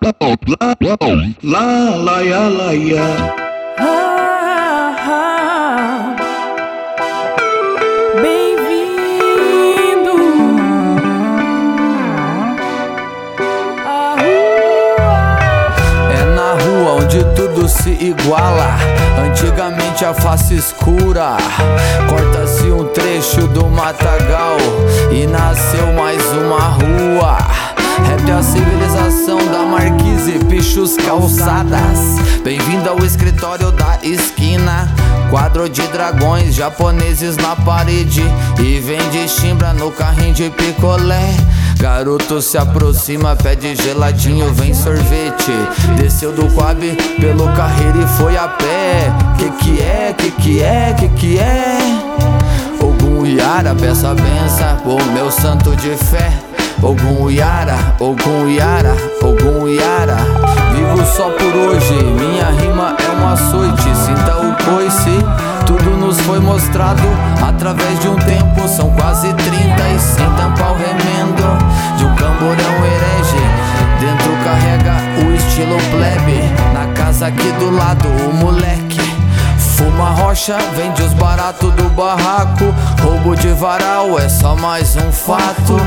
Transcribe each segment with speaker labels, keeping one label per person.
Speaker 1: Bem-vindo à rua.
Speaker 2: É na rua onde tudo se iguala. Antigamente a face escura, corta-se um trecho do matagal e nasceu mais uma rua. Rap é a civilização da marquise, pichos, calçadas. Bem-vindo ao escritório da esquina. Quadro de dragões japoneses na parede e vende chimbra no carrinho de picolé. Garoto se aproxima, pede geladinho, vem sorvete. Desceu do Coab pelo carreiro e foi a pé. Que é? Que é? Ogum Yara, peça a benção, o meu santo de fé. Ogum Yara, Ogum Yara, Ogum Yara. Vivo só por hoje, minha rima é um açoite. Sinta o coice, tudo nos foi mostrado através de um tempo. São quase 30 e sem tampar o remendo de um camburão herege. Dentro carrega o estilo plebe. Na casa aqui do lado o moleque fuma rocha, vende os baratos do barraco. Roubo de varal é só mais um fato.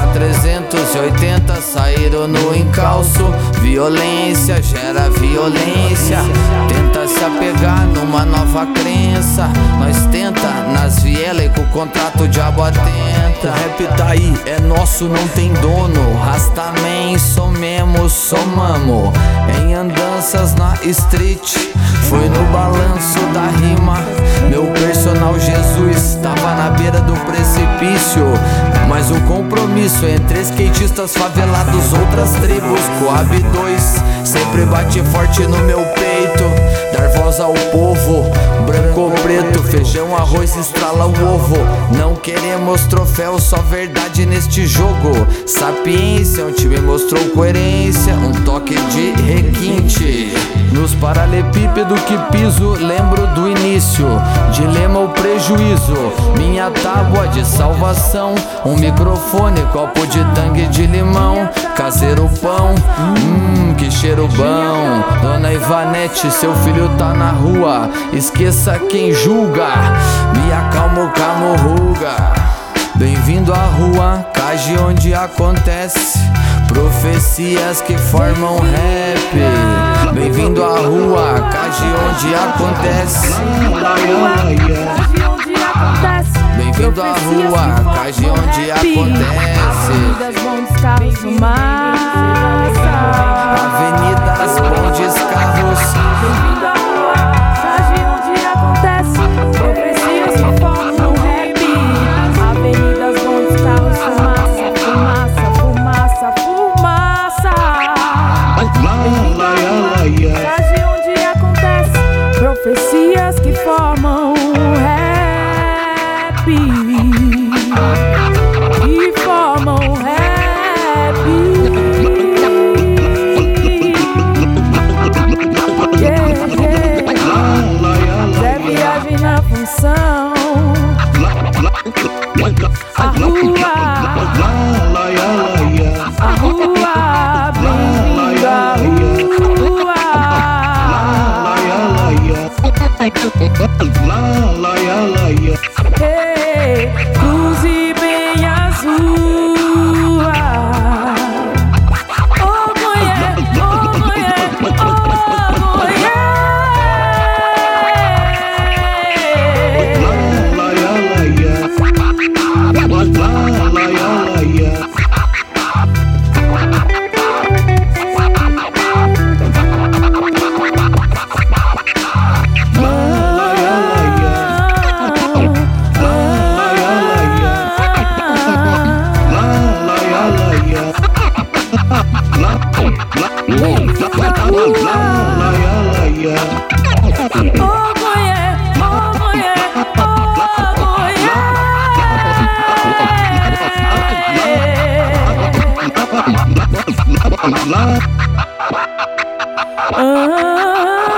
Speaker 2: K380 saíram no encalço. Violência gera violência. Tenta se apegar numa nova crença. Nós tenta nas vielas e com o contrato diabo atenta. O rap tá aí, é nosso, não tem dono. Rastaman, somemos, somamos. Em andanças na street, foi no balanço da rima. Meu personal Jesus tava na beira do precipício, mas o compromisso entre skatistas favelados, outras tribos. Coab 2 sempre bate forte no meu peito. Dar voz ao povo, branco ou preto, feijão, arroz, estrala o ovo. Não queremos troféu, só verdade neste jogo. Sapiência, um time mostrou coerência, um toque de requinte. Nos paralelepípedos que piso, lembro do início. Dilema ou prejuízo, minha tábua de salvação. Um microfone, copo de tangue de limão. Caseiro pão, que cheiro bom. Dona Ivanete, seu filho tá na rua. Esqueça quem julga, me acalmo, camurruga. Bem-vindo à rua, cage onde acontece profecias que formam rap. Bem-vindo à rua, cage onde acontece. Bem-vindo à rua, cage onde acontece. Avenidas, bondes, carros.
Speaker 1: Bem-vindo à rua, cage onde acontece profecias que formam rap. Avenidas, bondes, carros, fumaça, fumaça, fumaça, fumaça. Cage onde acontece profecias que formam rap. Que formam rap. Zé Viagem na função. A rua, bem-vindo à rua. Hey, cruze bem azul. Oh, mulher, oh, mulher, oh, mulher. Oh,